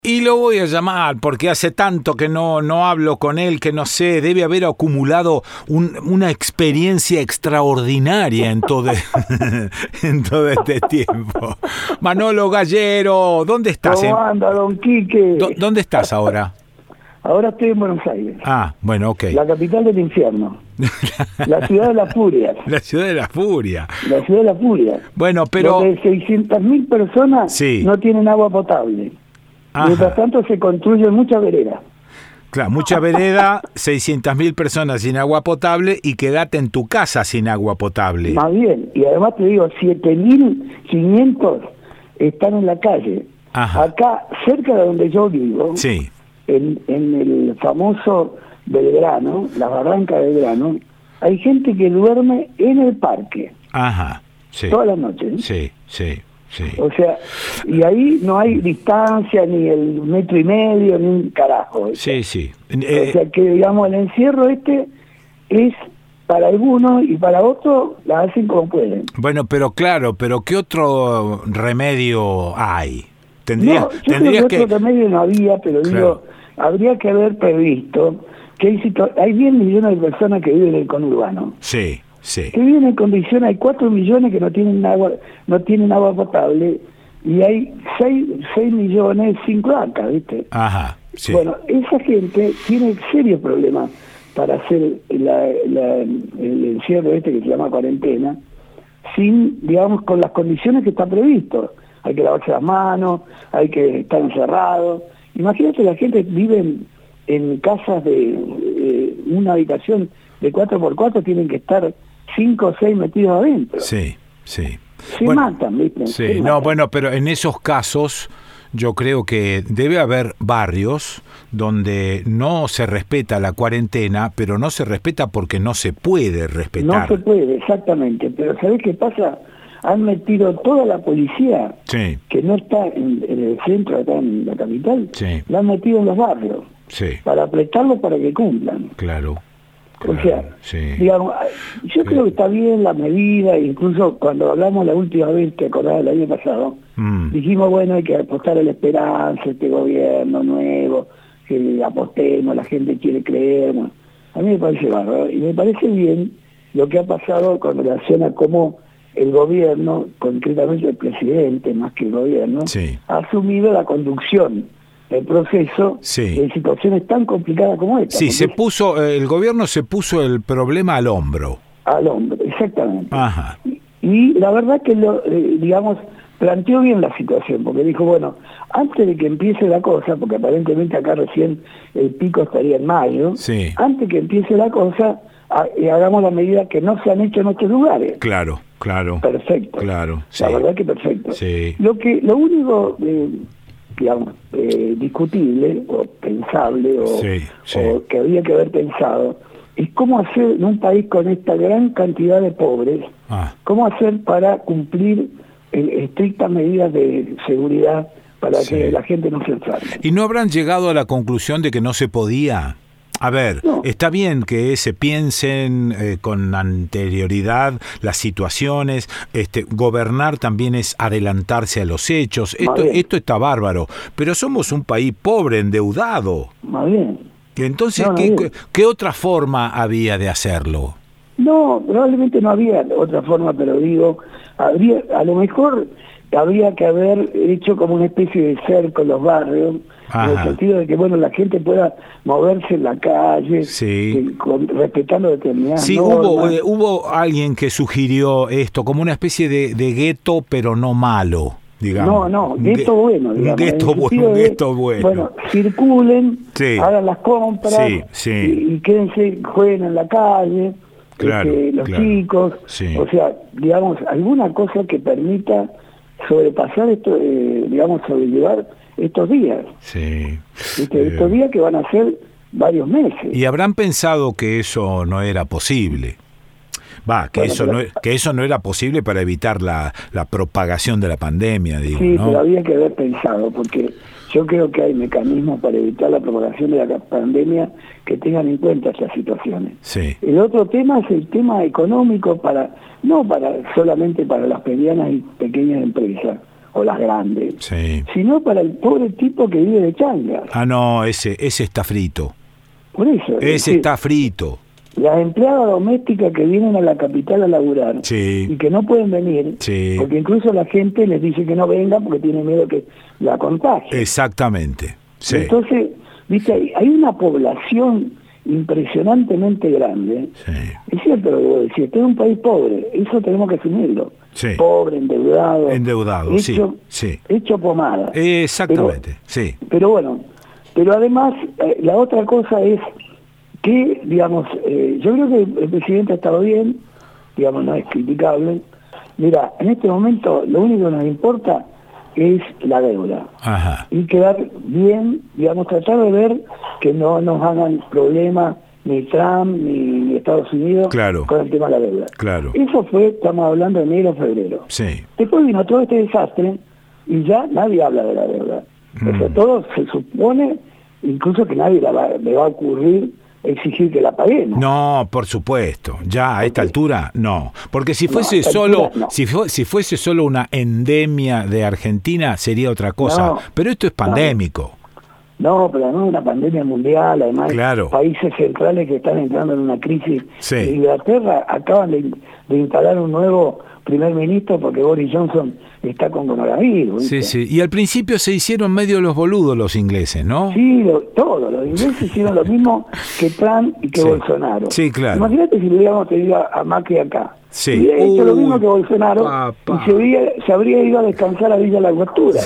Y lo voy a llamar porque hace tanto que no hablo con él, que no sé, debe haber acumulado una experiencia extraordinaria en todo, en todo este tiempo. Manolo Gallero, ¿dónde estás? ¿Cómo anda, don Quique? ¿Dónde estás ahora? Ahora estoy en Buenos Aires. Ah, bueno, ok. La capital del infierno. La ciudad de la furia. La ciudad de la furia. La ciudad de la furia. Bueno, pero... Donde 600.000 personas sí. no tienen agua potable. Ajá. Mientras tanto se construyen muchas veredas. Claro, mucha vereda, 600.000 personas sin agua potable y quédate en tu casa sin agua potable. Más bien, y además te digo, 7.500 están en la calle. Ajá. Acá, cerca de donde yo vivo, sí. en el famoso Belgrano, la barranca de Belgrano, hay gente que duerme en el parque. Ajá, sí. Todas las noches. Sí, sí, sí. O sea, y ahí no hay distancia, ni el 1,5 metros, ni un carajo. Sí, sí. O sea que, digamos, el encierro es para algunos y para otros la hacen como pueden. Bueno, pero claro, pero ¿qué otro remedio hay? Yo creo que otro remedio no había, pero claro, digo, habría que haber previsto que hay 10 millones de personas que viven en el conurbano. Sí, sí. Que viven en condiciones, hay 4 millones que no tienen agua potable, y hay 6 millones sin cloaca, ¿viste? Ajá, sí. Bueno, esa gente tiene serios problemas para hacer el encierro que se llama cuarentena, sin, digamos, con las condiciones que está previsto. Hay que lavarse las manos, hay que estar encerrado. Imagínate, la gente vive en casas de una habitación de 4x4, tienen que estar 5 o 6 metidos adentro. Sí, sí. Se matan, ¿viste? Sí, no, bueno, pero en esos casos yo creo que debe haber barrios donde no se respeta la cuarentena, pero no se respeta porque no se puede respetar. No se puede, exactamente. Pero ¿sabés qué pasa? Han metido toda la policía, sí, que no está en el centro, acá en la capital, sí, la han metido en los barrios, sí, para apretarlos para que cumplan. Claro. O sea, sí, digamos, yo creo que está bien la medida, incluso cuando hablamos la última vez, te acordás del año pasado, dijimos, bueno, hay que apostar a la esperanza, este gobierno nuevo, que apostemos, la gente quiere creer. Bueno, a mí me parece bárbaro, y me parece bien lo que ha pasado con relación a cómo el gobierno, concretamente el presidente, más que el gobierno, sí, ha asumido la conducción del proceso, sí, en situaciones tan complicadas como esta. Sí, el gobierno se puso el problema al hombro. Al hombro, exactamente. Ajá. Y la verdad que, digamos, planteó bien la situación, porque dijo, bueno, antes de que empiece la cosa, porque aparentemente acá recién el pico estaría en mayo, sí, antes que empiece la cosa, hagamos la medida que no se han hecho en otros lugares. Claro, claro. Perfecto. Claro, sí. La verdad que perfecto. Sí. Lo único, digamos, discutible o pensable o que había que haber pensado es cómo hacer en un país con esta gran cantidad de pobres, cómo hacer para cumplir estrictas medidas de seguridad para que la gente no se enferme. ¿Y no habrán llegado a la conclusión de que no se podía? A ver, está bien que se piensen con anterioridad las situaciones, gobernar también es adelantarse a los hechos, esto está bárbaro, pero somos un país pobre, endeudado. Más bien. Entonces, ¿qué otra forma había de hacerlo? No, probablemente no había otra forma, pero digo, a lo mejor habría que haber hecho como una especie de cerco en los barrios, en el sentido de que, bueno, la gente pueda moverse en la calle, respetando determinadas normas. Hubo alguien que sugirió esto, como una especie de gueto, pero no malo, digamos. No, gueto bueno, digamos. Gueto bueno. Bueno, circulen, hagan las compras, y quédense, jueguen en la calle, los chicos, o sea, digamos, alguna cosa que permita sobrepasar esto, digamos, sobrellevar estos días. Sí. Estos días que van a ser varios meses. Y habrán pensado que eso no era posible. Que eso no era posible para evitar la propagación de la pandemia, digo, sí, ¿no? Pero había que haber pensado, porque yo creo que hay mecanismos para evitar la propagación de la pandemia que tengan en cuenta estas situaciones. Sí. El otro tema es el tema económico, no solamente para las medianas y pequeñas empresas o las grandes, Sí. sino para el pobre tipo que vive de changa. Ah, no, ese está frito. Por eso. es Ese decir, está frito. las empleadas domésticas que vienen a la capital a laburar Sí. y que no pueden venir, Sí. porque incluso la gente les dice que no vengan porque tiene miedo que la contagien. Exactamente. Sí. Entonces, viste, hay una población impresionantemente grande. Sí. Es cierto lo que vos decís, este es un país pobre, eso tenemos que asumirlo. Sí. Pobre, endeudado. Endeudado, hecho, sí. Hecho pomada. Exactamente, sí. Pero bueno, pero además, la otra cosa es que, digamos, yo creo que el presidente ha estado bien, digamos, no es criticable. Mira, en este momento lo único que nos importa es la deuda. Ajá. Y quedar bien, digamos, tratar de ver que no nos hagan problemas ni Trump ni Estados Unidos Claro. con el tema de la deuda. Claro. Eso fue, estamos hablando de enero, febrero. Sí. Después vino todo este desastre y ya nadie habla de la deuda. O sea, todo se supone, incluso que nadie le va a ocurrir exigir que la paguemos. No, por supuesto. Ya a esta altura, no. Porque si No, fuese a esta solo, altura, no. si fuese solo una endemia de Argentina, sería otra cosa. No, Pero esto es pandémico. No, pero no es una pandemia mundial, además Claro. países centrales que están entrando en una crisis. Sí. En Inglaterra acaban de instalar un nuevo primer ministro porque Boris Johnson está con coronavirus. Sí, ¿viste? sí. Y al principio se hicieron medio los boludos los ingleses, ¿no? Sí, todos los ingleses hicieron lo mismo que Trump y que Sí. Bolsonaro. Sí, claro. Imagínate si le hubiéramos tenido a Macri acá. Sí. Hubiera hecho lo mismo Uy, que Bolsonaro papá. y se habría ido a descansar a Villa La Angostura.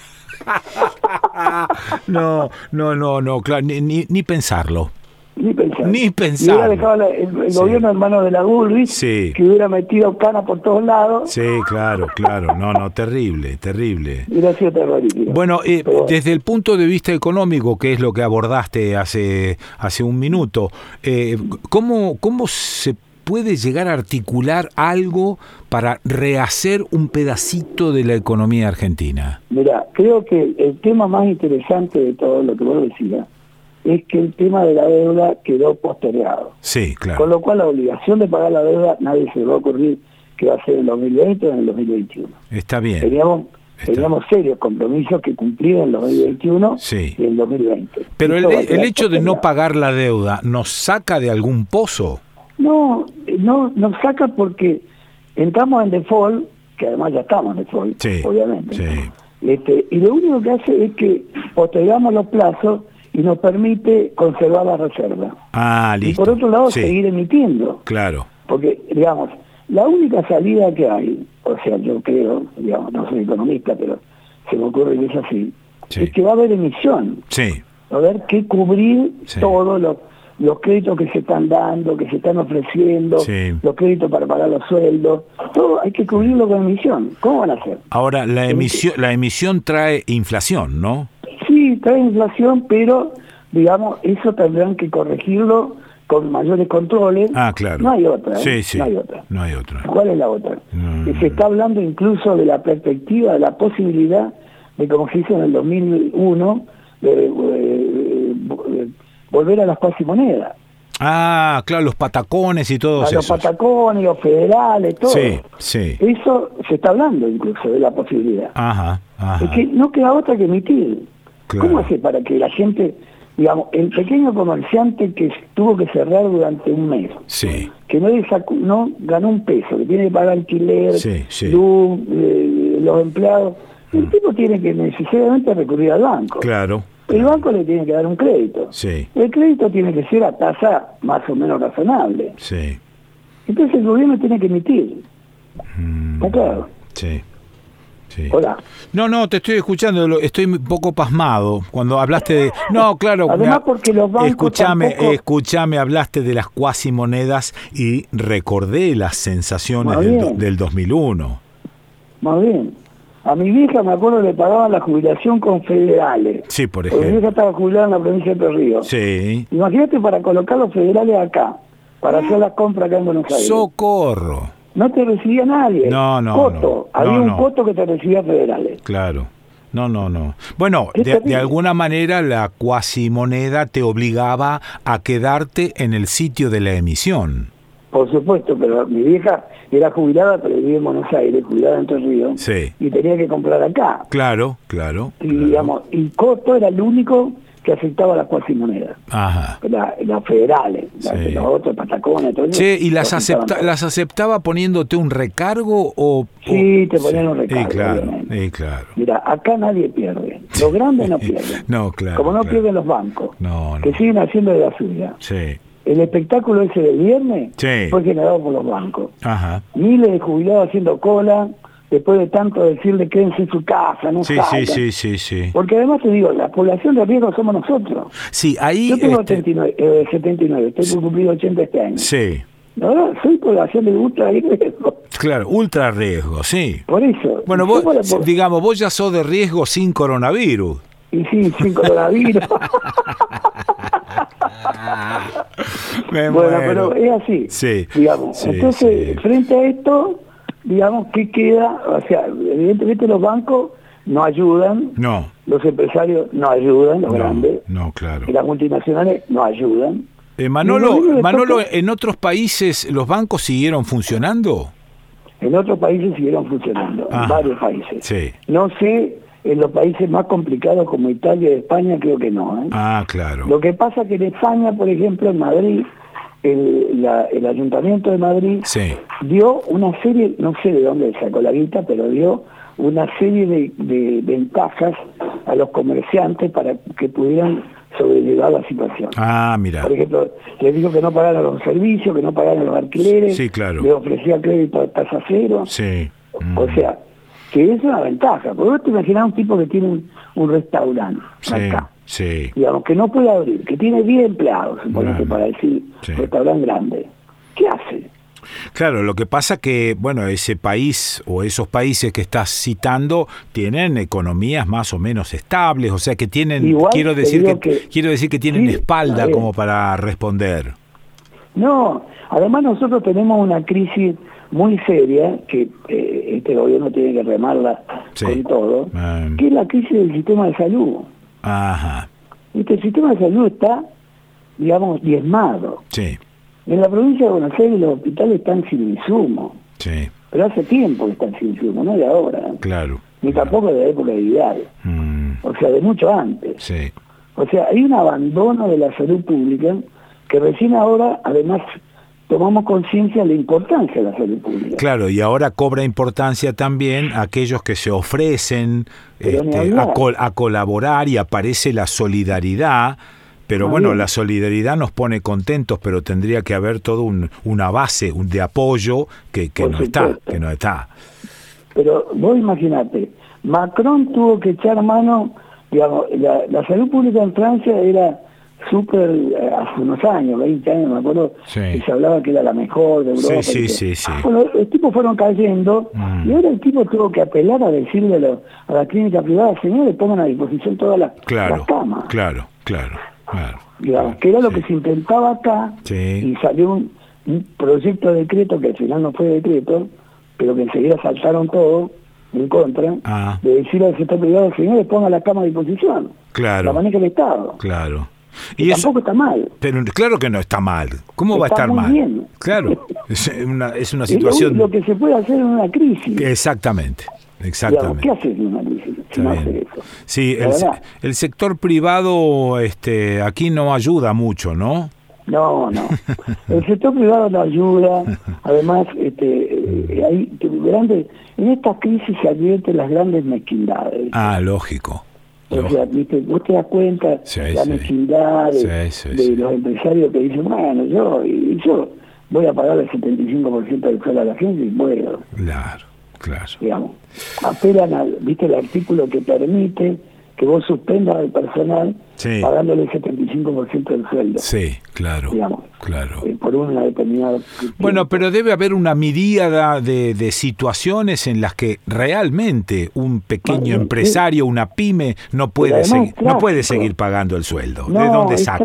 No, claro, ni pensarlo. Ni pensar. Ni Y pensarlo. hubiera dejado el Sí. gobierno en manos de la Bullrich, Sí. que hubiera metido cana por todos lados, Sí, claro. No, terrible. y hubiera sido terrorífico. Bueno, Pero desde el punto de vista económico, que es lo que abordaste hace un minuto, ¿cómo se puede llegar a articular algo para rehacer un pedacito de la economía argentina? Mira, creo que el tema más interesante de todo lo que vos decías es que el tema de la deuda quedó postergado. Sí, Con claro. lo cual la obligación de pagar la deuda nadie se le va a ocurrir que va a ser en el 2020 o en el 2021. Está bien. Teníamos serios compromisos que cumplir en el 2021 Sí. y en el 2020. Pero Eso va a el quedar hecho de no postergado. pagar la deuda, ¿nos saca de algún pozo? No, nos saca porque entramos en default, que además ya estamos en default, Sí, obviamente. sí. Y lo único que hace es que postergamos los plazos y nos permite conservar la reserva. Ah, Y listo. por otro lado, Sí, seguir emitiendo. claro. Porque, digamos, la única salida que hay, o sea, yo creo, digamos, no soy economista, pero se me ocurre que es así, Sí. es que va a haber emisión. Sí, Va a haber que cubrir Sí. todos los créditos que se están dando, que se están ofreciendo, Sí. los créditos para pagar los sueldos, todo hay que cubrirlo con emisión. ¿Cómo van a hacer? ahora la emisión trae inflación, ¿no? Sí, trae inflación, pero, digamos, eso tendrán que corregirlo con mayores controles. Ah, claro. No hay otra, ¿eh? Sí, sí. No hay otra. No hay otra. ¿Cuál es la otra? Mm. Se está hablando incluso de la perspectiva, de la posibilidad de, como se hizo en el 2001, de volver a las cuasimonedas. Ah, claro, los patacones y todos A los esos. patacones, los federales, todo. Sí, sí. Eso se está hablando incluso de la posibilidad. Ajá. Es que no queda otra que emitir. Claro. ¿Cómo hace para que la gente, digamos, el pequeño comerciante que tuvo que cerrar durante un mes, Sí, que no ganó un peso, que tiene que pagar alquiler, Sí, sí. luz, los empleados, el tipo tiene que necesariamente recurrir al banco. claro. El banco le tiene que dar un crédito. Sí, El crédito tiene que ser a tasa más o menos razonable. sí. Entonces el gobierno tiene que emitir. ¿Está claro? Sí. Sí. Hola. No, te estoy escuchando, estoy un poco pasmado cuando hablaste de... No, claro. Además, porque los bancos Escúchame, hablaste de las cuasimonedas y recordé las sensaciones Muy bien. del 2001. Más bien. A mi vieja, me acuerdo, le pagaban la jubilación con federales. Sí, por Porque mi ejemplo. vieja estaba jubilada en la provincia de Entre Ríos. Sí. Imagínate para colocar los federales acá, para hacer las compras acá en Buenos Aires. Socorro. No te recibía nadie. No, Coto. no. Había No, un no. coto que te recibía federales. Claro. No. Bueno, Qué de terrible. alguna manera la cuasimoneda te obligaba a quedarte en el sitio de la emisión. Por supuesto, pero mi vieja era jubilada, pero vivía en Buenos Aires, jubilada en Entre Ríos, Sí. y tenía que comprar acá. Claro. Y, digamos, y Coto era el único que aceptaba las cuasimonedas. Ajá. Las federales, Sí. los otros, Patacones, todo eso. Che, ¿y las las aceptaba poniéndote un recargo o...? Sí, te ponían un recargo. Claro. Mira, acá nadie pierde. Los grandes no pierden. No, claro. Como no pierden los bancos, No. que siguen haciendo de la suya. Sí. El espectáculo ese del viernes Sí. fue generado por los bancos. Ajá. Miles de jubilados haciendo cola, después de tanto decirle quédense en su casa, no salgan. Sí. Porque además te digo, la población de riesgo somos nosotros. Sí, ahí... Yo tengo 79, estoy por cumplir 80 este año. Sí. No, soy población de ultra riesgo. Claro, ultra riesgo, sí. Por eso. Bueno, yo vos ya sos de riesgo sin coronavirus. Y sí, sin coronavirus. Bueno, pero es así. Sí. Digamos. Sí, entonces, sí. frente a esto, digamos, ¿qué queda? O sea, evidentemente los bancos no ayudan. No. Los empresarios no ayudan, los grandes. No, claro. Y las multinacionales no ayudan. Manolo, ¿en otros países los bancos siguieron funcionando? En otros países siguieron funcionando, en varios países. Sí. No sé, en los países más complicados como Italia y España creo que no. Claro. Lo que pasa que en España, por ejemplo, en Madrid, el Ayuntamiento de Madrid dio una serie, no sé de dónde sacó la guita, pero dio una serie de ventajas a los comerciantes para que pudieran sobrellevar la situación. Mira. Por ejemplo, les dijo que no pagaran los servicios, que no pagaran los alquileres, Sí, claro. le ofrecía crédito a tasa cero. Sí. O sea, que es una ventaja. Porque vos te imaginás un tipo que tiene un restaurante acá, Sí. digamos, que no puede abrir, que tiene 10 empleados, suponete, para decir restaurante grande. ¿Qué hace? Claro, lo que pasa que, bueno, ese país o esos países que estás citando tienen economías más o menos estables, o sea que tienen, Igual quiero decir que tienen espalda como para responder. No, además nosotros tenemos una crisis muy seria que este gobierno tiene que remarla con todo, que es la crisis del sistema de salud. Ajá. El sistema de salud está, digamos, diezmado. Sí. En la provincia de Buenos Aires los hospitales están sin insumo. Sí. Pero hace tiempo que están sin insumo, no de ahora. Claro. Ni tampoco de la época de Vidal. O sea, de mucho antes. Sí. O sea, hay un abandono de la salud pública que recién ahora, además, tomamos conciencia de la importancia de la salud pública. Claro, y ahora cobra importancia también aquellos que se ofrecen a colaborar y aparece la solidaridad. Pero bueno, la solidaridad nos pone contentos, pero tendría que haber todo una base de apoyo que no está. Pero vos imaginate, Macron tuvo que echar mano, digamos, la salud pública en Francia era súper, hace unos años, 20 años me acuerdo, que se hablaba que era la mejor de Europa. Sí. Bueno, los tipos fueron cayendo y ahora el tipo tuvo que apelar a decirle a la clínica privada, señores, pongan a disposición todas las camas. Claro. Digamos, que era lo que se intentaba acá, y salió un proyecto de decreto que al final no fue decreto, pero que enseguida saltaron todo en contra, de decirle al sector privado, señores, pongan la cama a disposición. La maneja el Estado. Claro. Y tampoco está mal. Pero claro que no está mal. ¿Cómo va a estar mal? Bien. Claro, es una situación... Lo que se puede hacer en una crisis. Exactamente. Digamos, ¿qué haces en una crisis? Si no hace eso. Sí, el sector privado aquí no ayuda mucho, ¿no? No. El sector privado no ayuda. Además, hay grandes, en estas crisis se advierten las grandes mezquindades. Lógico. O sea, vos te das cuenta la mezquindad de los empresarios que dicen, bueno, yo voy a pagar el 75% del sueldo a la gente y puedo. Claro. Digamos, apelan al artículo que permite que vos suspendas al personal pagándole el 75% del sueldo. Sí, claro. Digamos, por una determinada... Bueno, pero debe haber una miríada de situaciones en las que realmente un pequeño empresario, una pyme, no puede seguir pagando el sueldo. ¿De dónde saca?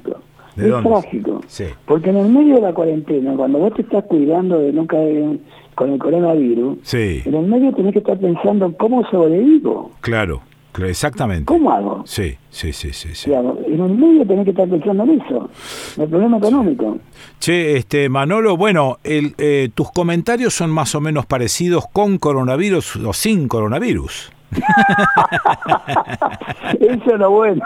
Es trágico. Sí. Porque en el medio de la cuarentena, cuando vos te estás cuidando de no caer con el coronavirus, en el medio tenés que estar pensando cómo sobrevivo. Claro. Exactamente. ¿Cómo hago? Sí. Digamos, en un medio tenés que estar pensando en eso, en el problema económico. Che, Manolo, bueno, tus comentarios son más o menos parecidos con coronavirus o sin coronavirus. Eso es lo bueno.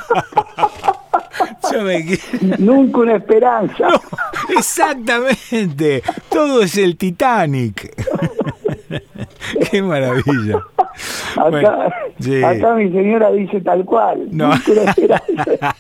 Nunca una esperanza. No, exactamente. Todo es el Titanic. Qué maravilla. Acá mi señora dice tal cual. No. Nunca una esperanza.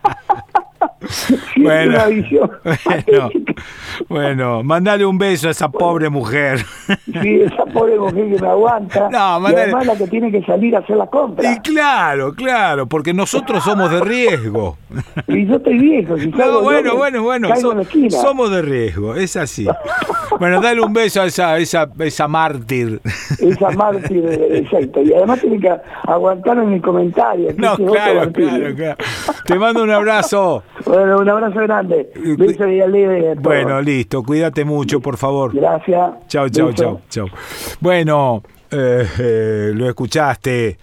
Bueno, una visión. Bueno, mandale un beso a esa pobre mujer. Sí, esa pobre mujer que me aguanta. No, y además la que tiene que salir a hacer la compra. Y claro, porque nosotros somos de riesgo. Y yo estoy viejo. Si no, bueno. Somos de riesgo, es así. Bueno, dale un beso a esa mártir. Esa mártir, exacto. Y además tiene que aguantar en mi comentario. No, claro. Te mando un abrazo. Bueno, un abrazo grande. Beso y alegre. Bueno, listo. Cuídate mucho, por favor. Gracias. Chau. Bueno, lo escuchaste.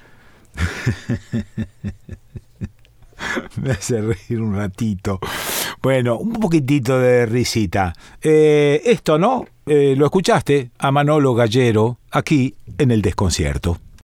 Me hace reír un ratito. Bueno, un poquitito de risita. Esto, ¿no? Lo escuchaste a Manolo Gallero aquí en El Desconcierto.